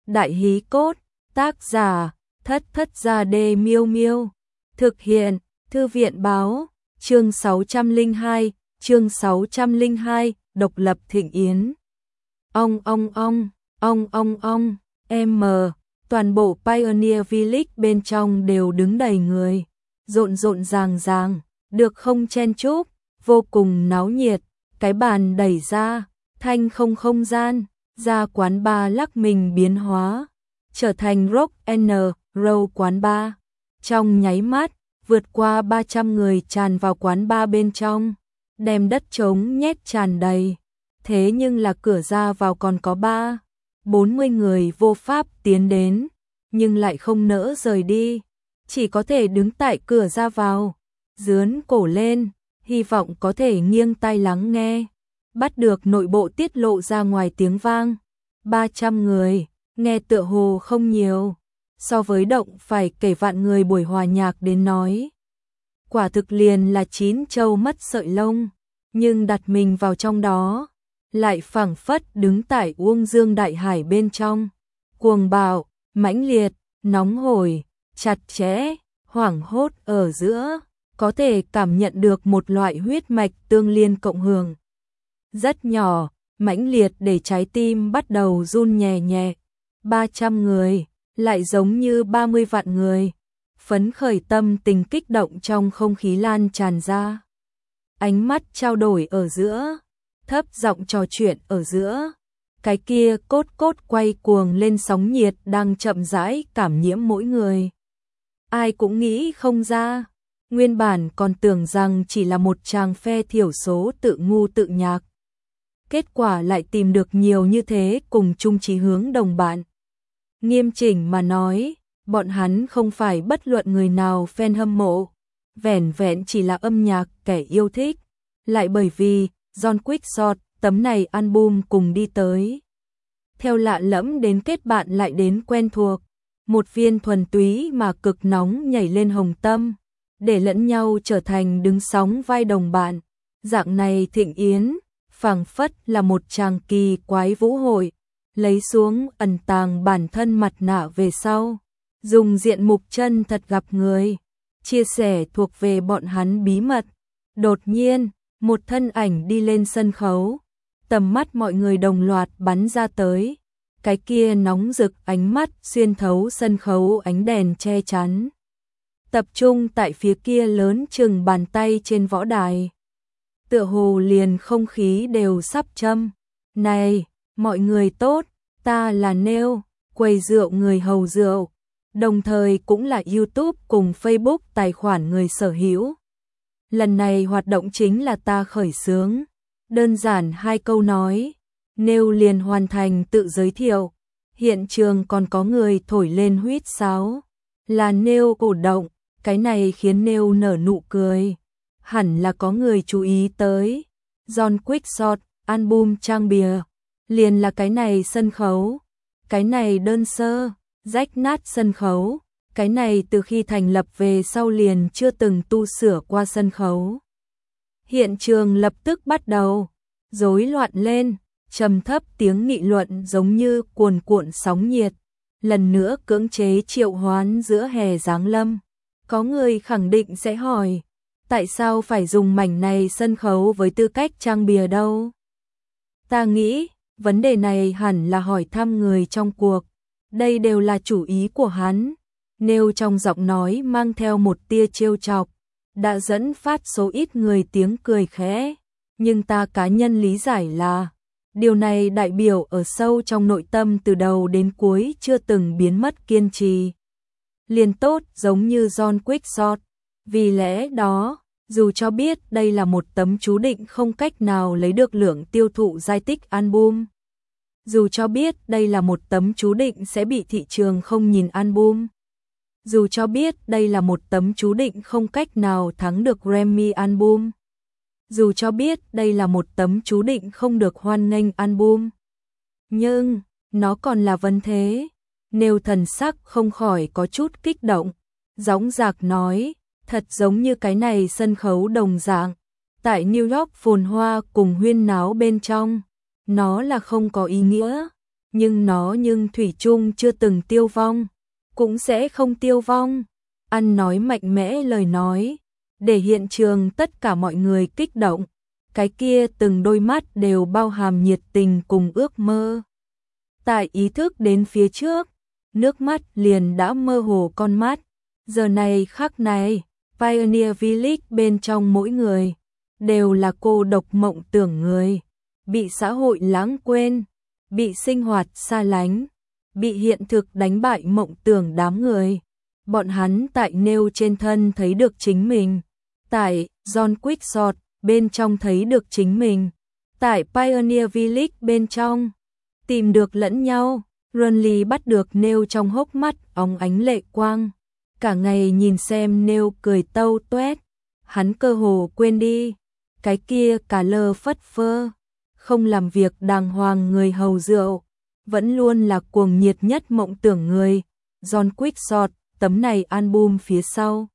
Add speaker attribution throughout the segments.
Speaker 1: Đại hí cốt, tác giả, Thất Thất Gia Đê Miêu Miêu. Thực hiện, Thư viện Báo, chương 602, độc lập thịnh yến. Ong, toàn bộ Pioneer Village bên trong đều đứng đầy người, rộn rộn ràng, được không chen chúc, vô cùng náo nhiệt, cái bàn đẩy ra, thanh không gian, ra quán bar lắc mình biến hóa, trở thành Rock and Roll quán bar. Trong nháy mắt, vượt qua 300 người tràn vào quán bar bên trong, đem đất trống nhét tràn đầy. Thế nhưng là cửa ra vào còn có 40 người vô pháp tiến đến, nhưng lại không nỡ rời đi, chỉ có thể đứng tại cửa ra vào, dướn cổ lên, hy vọng có thể nghiêng tai lắng nghe, bắt được nội bộ tiết lộ ra ngoài tiếng vang. 300 người, nghe tựa hồ không nhiều, so với động phải kể vạn người buổi hòa nhạc đến nói. Quả thực liền là 9 châu mất sợi lông, nhưng đặt mình vào trong đó, lại phảng phất đứng tại uông dương đại hải bên trong, cuồng bạo, mãnh liệt, nóng hổi, chặt chẽ, hoảng hốt ở giữa, có thể cảm nhận được một loại huyết mạch tương liên cộng hưởng. Rất nhỏ, mãnh liệt để trái tim bắt đầu run nhẹ nhẹ. 300 người, lại giống như 30 vạn người, phấn khởi tâm tình kích động trong không khí lan tràn ra. Ánh mắt trao đổi ở giữa, thấp giọng trò chuyện ở giữa, cái kia cốt quay cuồng lên sóng nhiệt đang chậm rãi cảm nhiễm mỗi người. Ai cũng nghĩ không ra, nguyên bản còn tưởng rằng chỉ là một tràng phe thiểu số tự ngu tự nhạc. Kết quả lại tìm được nhiều như thế cùng chung chí hướng đồng bạn. Nghiêm chỉnh mà nói, bọn hắn không phải bất luận người nào fan hâm mộ, vẻn vẹn chỉ là âm nhạc kẻ yêu thích, lại bởi vì John Quickshot tấm này album cùng đi tới. Theo lạ lẫm đến kết bạn lại đến quen thuộc, một viên thuần túy mà cực nóng nhảy lên hồng tâm, để lẫn nhau trở thành đứng sóng vai đồng bạn. Dạng này thịnh yến, phảng phất là một tràng kỳ quái vũ hội, lấy xuống ẩn tàng bản thân mặt nạ về sau, dùng diện mục chân thật gặp người, chia sẻ thuộc về bọn hắn bí mật. Đột nhiên, một thân ảnh đi lên sân khấu, tầm mắt mọi người đồng loạt bắn ra tới, cái kia nóng rực ánh mắt xuyên thấu sân khấu ánh đèn che chắn, tập trung tại phía kia lớn chừng bàn tay trên võ đài. Tựa hồ liền không khí đều sắp châm. Này, mọi người tốt, ta là Nêu, quầy rượu người hầu rượu, đồng thời cũng là YouTube cùng Facebook tài khoản người sở hữu. Lần này hoạt động chính là ta khởi xướng. Đơn giản 2 câu nói, Nêu liền hoàn thành tự giới thiệu. Hiện trường còn có người thổi lên huýt sáo, là Nêu cổ động, cái này khiến Nêu nở nụ cười. Hẳn là có người chú ý tới. John Quickshot, album trang bìa, liền là cái này sân khấu, cái này đơn sơ, rách nát sân khấu, cái này từ khi thành lập về sau liền chưa từng tu sửa qua sân khấu. Hiện trường lập tức bắt đầu rối loạn lên, trầm thấp tiếng nghị luận giống như cuồn cuộn sóng nhiệt, lần nữa cưỡng chế triệu hoán giữa hè giáng lâm. Có người khẳng định sẽ hỏi, tại sao phải dùng mảnh này sân khấu với tư cách trang bìa đâu? Ta nghĩ, vấn đề này hẳn là hỏi thăm người trong cuộc. Đây đều là chủ ý của hắn. Nêu trong giọng nói mang theo một tia trêu chọc, đã dẫn phát số ít người tiếng cười khẽ. Nhưng ta cá nhân lý giải là, điều này đại biểu ở sâu trong nội tâm từ đầu đến cuối chưa từng biến mất kiên trì. Liền tốt giống như John Quickshot. Vì lẽ đó, dù cho biết đây là một tấm chú định không cách nào lấy được lượng tiêu thụ giai tích album, dù cho biết đây là một tấm chú định sẽ bị thị trường không nhìn album, dù cho biết đây là một tấm chú định không cách nào thắng được Grammy album, dù cho biết đây là một tấm chú định không được hoan nghênh album, nhưng nó còn là vấn thế. Nêu thần sắc không khỏi có chút kích động, dõng dạc nói, thật giống như cái này sân khấu đồng dạng, tại New York phồn hoa cùng huyên náo bên trong, nó là không có ý nghĩa, nhưng nó thủy chung chưa từng tiêu vong, cũng sẽ không tiêu vong. Ăn nói mạnh mẽ lời nói, để hiện trường tất cả mọi người kích động. Cái kia từng đôi mắt đều bao hàm nhiệt tình cùng ước mơ. Tại ý thức đến phía trước, nước mắt liền đã mơ hồ con mắt. Giờ này khắc này, Pioneer Village bên trong mỗi người đều là cô độc mộng tưởng người, bị xã hội lãng quên, bị sinh hoạt xa lánh, bị hiện thực đánh bại mộng tưởng đám người. Bọn hắn tại nêu trên thân thấy được chính mình, tại John Quickshot bên trong thấy được chính mình, tại Pioneer Village bên trong tìm được lẫn nhau. Ronly bắt được nêu trong hốc mắt óng ánh lệ quang, cả ngày nhìn xem nêu cười tâu tuét, hắn cơ hồ quên đi cái kia cả lơ phất phơ, không làm việc đàng hoàng người hầu rượu, vẫn luôn là cuồng nhiệt nhất mộng tưởng người. John Quickshot, tấm này album phía sau,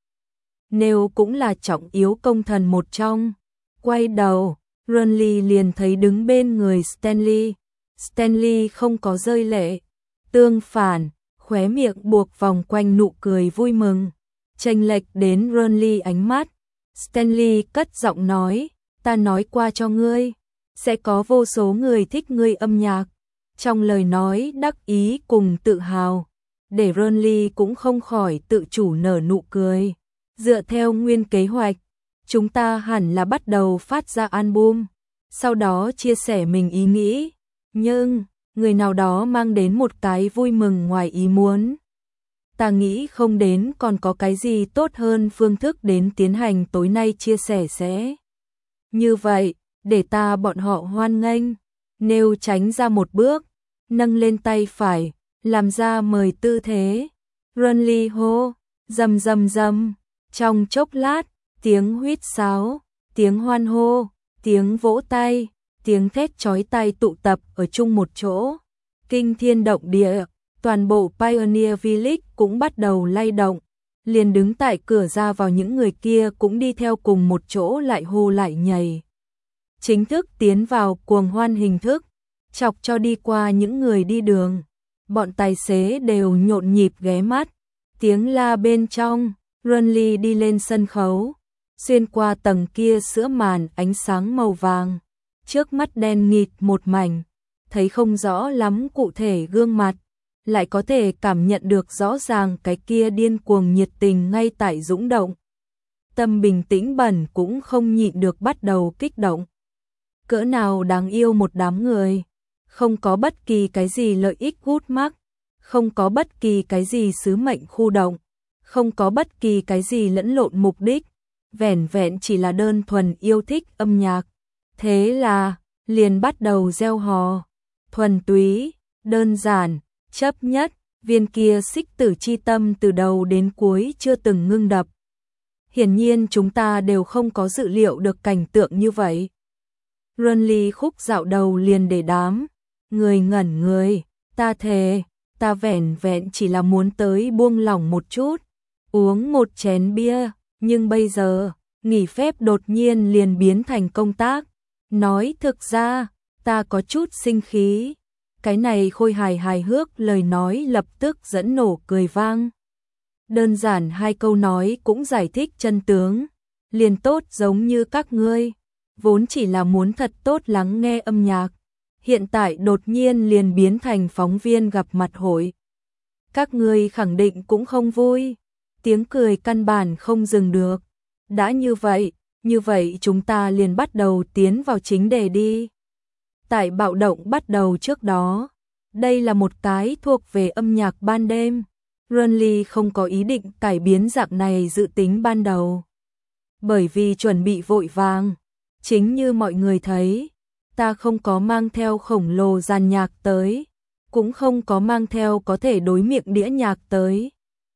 Speaker 1: nêu cũng là trọng yếu công thần một trong. Quay đầu, Ronly liền thấy đứng bên người Stanley. Stanley không có rơi lệ, tương phản, khóe miệng buộc vòng quanh nụ cười vui mừng, chênh lệch đến Ronly ánh mắt. Stanley cất giọng nói, ta nói qua cho ngươi, sẽ có vô số người thích ngươi âm nhạc. Trong lời nói đắc ý cùng tự hào, để Ronly cũng không khỏi tự chủ nở nụ cười. Dựa theo nguyên kế hoạch, chúng ta hẳn là bắt đầu phát ra album, sau đó chia sẻ mình ý nghĩ. Nhưng, người nào đó mang đến một cái vui mừng ngoài ý muốn. Ta nghĩ không đến còn có cái gì tốt hơn phương thức đến tiến hành tối nay chia sẻ sẽ. Như vậy, để ta bọn họ hoan nghênh. Nêu tránh ra một bước, nâng lên tay phải, làm ra mời tư thế. Ronly hô, rầm rầm rầm, trong chốc lát, tiếng huýt sáo, tiếng hoan hô, tiếng vỗ tay, tiếng thét chói tai tụ tập ở chung một chỗ. Kinh thiên động địa, toàn bộ Pioneer Village cũng bắt đầu lay động. Liền đứng tại cửa ra vào những người kia cũng đi theo cùng một chỗ lại hô lại nhảy. Chính thức tiến vào cuồng hoan hình thức, chọc cho đi qua những người đi đường. Bọn tài xế đều nhộn nhịp ghé mắt. Tiếng la bên trong, Ronly đi lên sân khấu, xuyên qua tầng kia giữa màn ánh sáng màu vàng. Trước mắt đen nghịt một mảnh, thấy không rõ lắm cụ thể gương mặt, lại có thể cảm nhận được rõ ràng cái kia điên cuồng nhiệt tình ngay tại dũng động. Tâm bình tĩnh bẩn cũng không nhịn được bắt đầu kích động. Cỡ nào đáng yêu một đám người, không có bất kỳ cái gì lợi ích gút mắc, không có bất kỳ cái gì sứ mệnh khu động, không có bất kỳ cái gì lẫn lộn mục đích, vẻn vẹn chỉ là đơn thuần yêu thích âm nhạc. Thế là, liền bắt đầu reo hò, thuần túy, đơn giản, chấp nhất, viên kia xích tử chi tâm từ đầu đến cuối chưa từng ngưng đập. Hiển nhiên chúng ta đều không có dự liệu được cảnh tượng như vậy. Ronly khúc dạo đầu liền để đám người ngẩn người, ta thề, ta vẻn vẹn chỉ là muốn tới buông lỏng một chút, uống một chén bia, nhưng bây giờ, nghỉ phép đột nhiên liền biến thành công tác. Nói thực ra, ta có chút sinh khí. Cái này khôi hài hước lời nói lập tức dẫn nổ cười vang. Đơn giản hai câu nói cũng giải thích chân tướng. Liền tốt giống như các ngươi, vốn chỉ là muốn thật tốt lắng nghe âm nhạc. Hiện tại đột nhiên liền biến thành phóng viên gặp mặt hội. Các ngươi khẳng định cũng không vui. Tiếng cười căn bản không dừng được. Đã như vậy chúng ta liền bắt đầu tiến vào chính đề đi. Tại bạo động bắt đầu trước đó, đây là một cái thuộc về âm nhạc ban đêm. Ronly không có ý định cải biến dạng này dự tính ban đầu. Bởi vì chuẩn bị vội vàng, chính như mọi người thấy, ta không có mang theo khổng lồ dàn nhạc tới, cũng không có mang theo có thể đối miệng đĩa nhạc tới.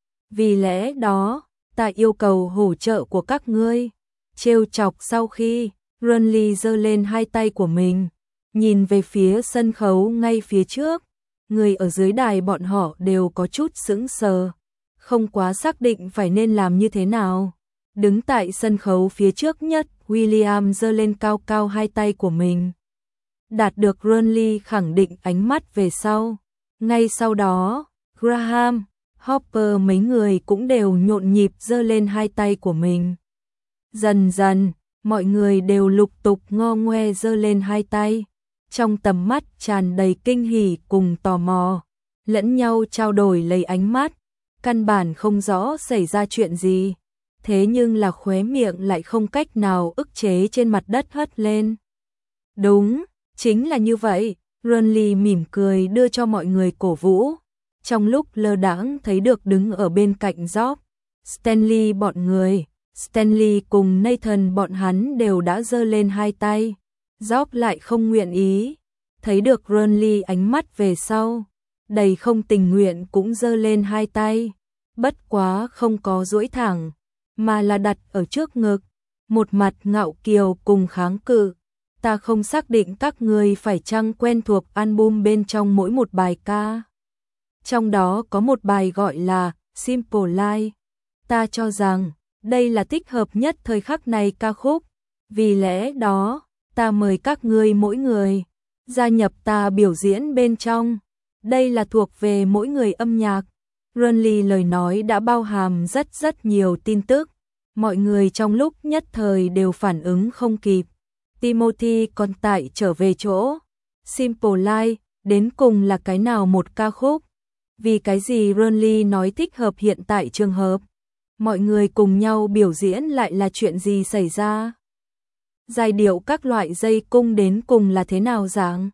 Speaker 1: Vì lẽ đó, ta yêu cầu hỗ trợ của các ngươi. Trêu chọc sau khi, Ronly giơ lên hai tay của mình, nhìn về phía sân khấu ngay phía trước. Người ở dưới đài bọn họ đều có chút sững sờ, không quá xác định phải nên làm như thế nào. Đứng tại sân khấu phía trước nhất, William giơ lên cao cao hai tay của mình. đạt được Burnley khẳng định ánh mắt về sau. Ngay sau đó, Graham, Hopper mấy người cũng đều nhộn nhịp giơ lên hai tay của mình. Dần dần, mọi người đều lục tục ngo ngoe giơ lên hai tay, trong tầm mắt tràn đầy kinh hỉ cùng tò mò, lẫn nhau trao đổi lấy ánh mắt, căn bản không rõ xảy ra chuyện gì, thế nhưng là khóe miệng lại không cách nào ức chế trên mặt đất hất lên. Đúng, chính là như vậy, Burnley mỉm cười đưa cho mọi người cổ vũ. Trong lúc lơ đãng thấy được đứng ở bên cạnh Job, Stanley bọn người, Stanley cùng Nathan bọn hắn đều đã giơ lên hai tay. Job lại không nguyện ý, thấy được Burnley ánh mắt về sau, đầy không tình nguyện cũng giơ lên hai tay, bất quá không có duỗi thẳng, mà là đặt ở trước ngực, một mặt ngạo kiều cùng kháng cự. Ta không xác định các người phải chăng quen thuộc album bên trong mỗi một bài ca. Trong đó có một bài gọi là Simple Life. Ta cho rằng đây là thích hợp nhất thời khắc này ca khúc. Vì lẽ đó, ta mời các ngươi mỗi người gia nhập ta biểu diễn bên trong. Đây là thuộc về mỗi người âm nhạc. Burnley lời nói đã bao hàm rất nhiều tin tức. Mọi người trong lúc nhất thời đều phản ứng không kịp. Timothy còn tại trở về chỗ. Simple Life, đến cùng là cái nào một ca khúc? Vì cái gì Burnley nói thích hợp hiện tại trường hợp? Mọi người cùng nhau biểu diễn lại là chuyện gì xảy ra? Giai điệu các loại dây cung đến cùng là thế nào dạng?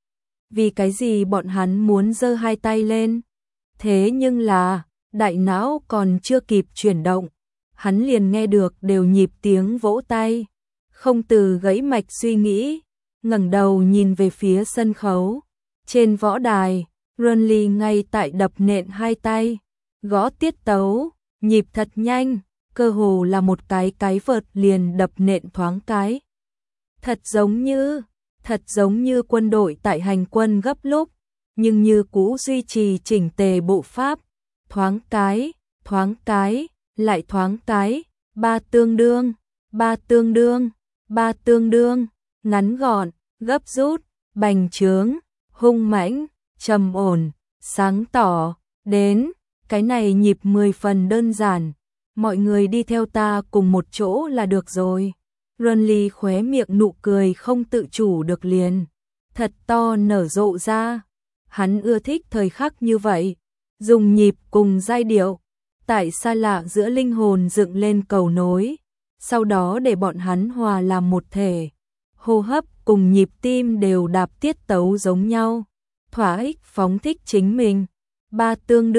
Speaker 1: Vì cái gì bọn hắn muốn giơ hai tay lên? Thế nhưng là, đại não còn chưa kịp chuyển động, hắn liền nghe được đều nhịp tiếng vỗ tay. Không từ gãy mạch suy nghĩ, ngẩng đầu nhìn về phía sân khấu. Trên võ đài, Burnley ngay tại đập nện hai tay, gõ tiết tấu, nhịp thật nhanh, cơ hồ là một cái vợt liền đập nện thoáng cái. Thật giống như quân đội tại hành quân gấp lúc, nhưng như cũ duy trì chỉnh tề bộ pháp, thoáng cái, lại thoáng cái, ba tương đương, ngắn gọn, gấp rút, bành trướng, hung mãnh, trầm ổn, sáng tỏ, đến, cái này nhịp 10 phần đơn giản, mọi người đi theo ta cùng một chỗ là được rồi. Burnley khóe miệng nụ cười không tự chủ được liền, thật to nở rộ ra. Hắn ưa thích thời khắc như vậy, dùng nhịp cùng giai điệu, tại xa lạ giữa linh hồn dựng lên cầu nối, sau đó để bọn hắn hòa làm một thể, hô hấp cùng nhịp tim đều đạp tiết tấu giống nhau, thỏa ích phóng thích chính mình. Ba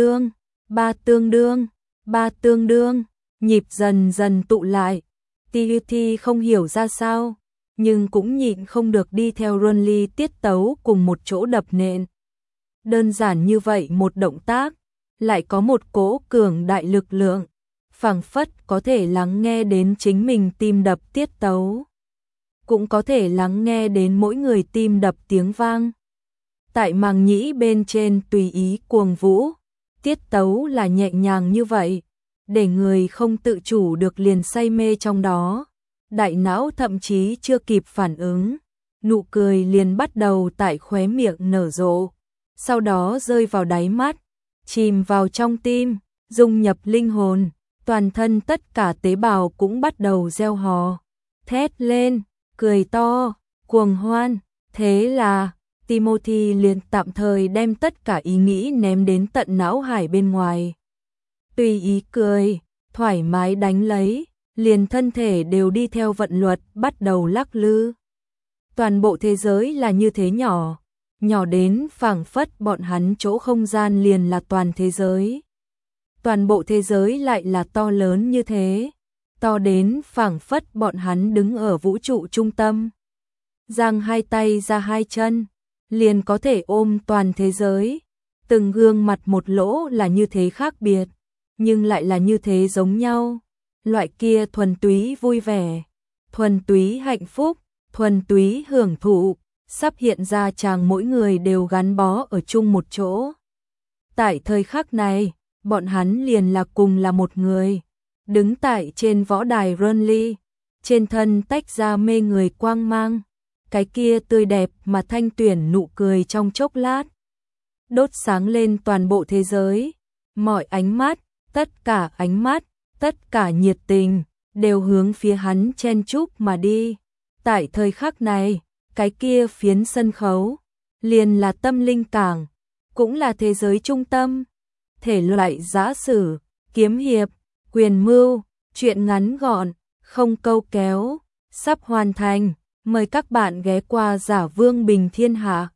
Speaker 1: tương đương, nhịp dần dần tụ lại. Timothy không hiểu ra sao, nhưng cũng nhịn không được đi theo Burnley tiết tấu cùng một chỗ đập nện. Đơn giản như vậy một động tác, lại có một cỗ cường đại lực lượng, phảng phất có thể lắng nghe đến chính mình tim đập tiết tấu, cũng có thể lắng nghe đến mỗi người tim đập tiếng vang. Tại màng nhĩ bên trên tùy ý cuồng vũ, tiết tấu là nhẹ nhàng như vậy, để người không tự chủ được liền say mê trong đó. Đại não thậm chí chưa kịp phản ứng, nụ cười liền bắt đầu tại khóe miệng nở rộ, sau đó rơi vào đáy mắt, chìm vào trong tim, dung nhập linh hồn, toàn thân tất cả tế bào cũng bắt đầu reo hò, thét lên, cười to, cuồng hoan. Thế là Timothy liền tạm thời đem tất cả ý nghĩ ném đến tận não hải bên ngoài. Tùy ý cười, thoải mái đánh lấy, liền thân thể đều đi theo vận luật bắt đầu lắc lư. Toàn bộ thế giới là như thế nhỏ, nhỏ đến phảng phất bọn hắn chỗ không gian liền là toàn thế giới. Toàn bộ thế giới lại là to lớn như thế, to đến phảng phất bọn hắn đứng ở vũ trụ trung tâm. Giang hai tay ra hai chân, liền có thể ôm toàn thế giới. Từng gương mặt một lỗ là như thế khác biệt, nhưng lại là như thế giống nhau. Loại kia thuần túy vui vẻ, thuần túy hạnh phúc, thuần túy hưởng thụ, sắp hiện ra chàng mỗi người đều gắn bó ở chung một chỗ. Tại thời khắc này, bọn hắn liền là cùng là một người, đứng tại trên võ đài Burnley, trên thân tách ra mê người quang mang, cái kia tươi đẹp mà Thanh Tuyển nụ cười trong chốc lát đốt sáng lên toàn bộ thế giới. Mọi ánh mắt, tất cả ánh mắt, tất cả nhiệt tình đều hướng phía hắn chen chúc mà đi. Tại thời khắc này, cái kia phiến sân khấu liền là tâm linh cảng, cũng là thế giới trung tâm. Thể loại giã sử, kiếm hiệp, quyền mưu, truyện ngắn gọn, không câu kéo, sắp hoàn thành. Mời các bạn ghé qua Giả Vương Bình Thiên Hạ.